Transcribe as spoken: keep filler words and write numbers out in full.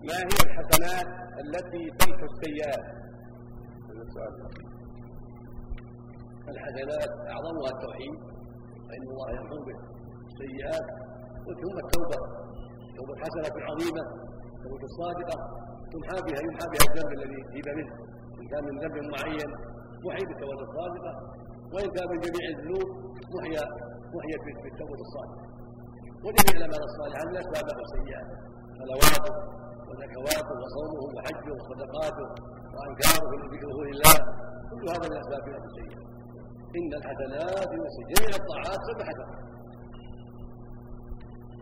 ما هي الحسنات التي تمحو السيئات؟ الحسنات اعظمها التوحيد، فان الله يمحو به السيئات، ثم التوبه، التوبه حسنه عظيمه، التوبه الصادقه تمحى بها يمحى بها الذنب الذي تيب منه، ان كان من ذنب معين محي بالتوبه الصادقه، وان كان من جميع الذنوب محي محي بالتوبه الصادقه. وجميع الاعمال الصالحه من اسباب السيئات، صلواته وزكواته وصومه وحجه وصدقاته وانكاره ذكره لله، كل هذا من اسباب السيئات. ان الحسنات جميع الطاعات سبع حسنات،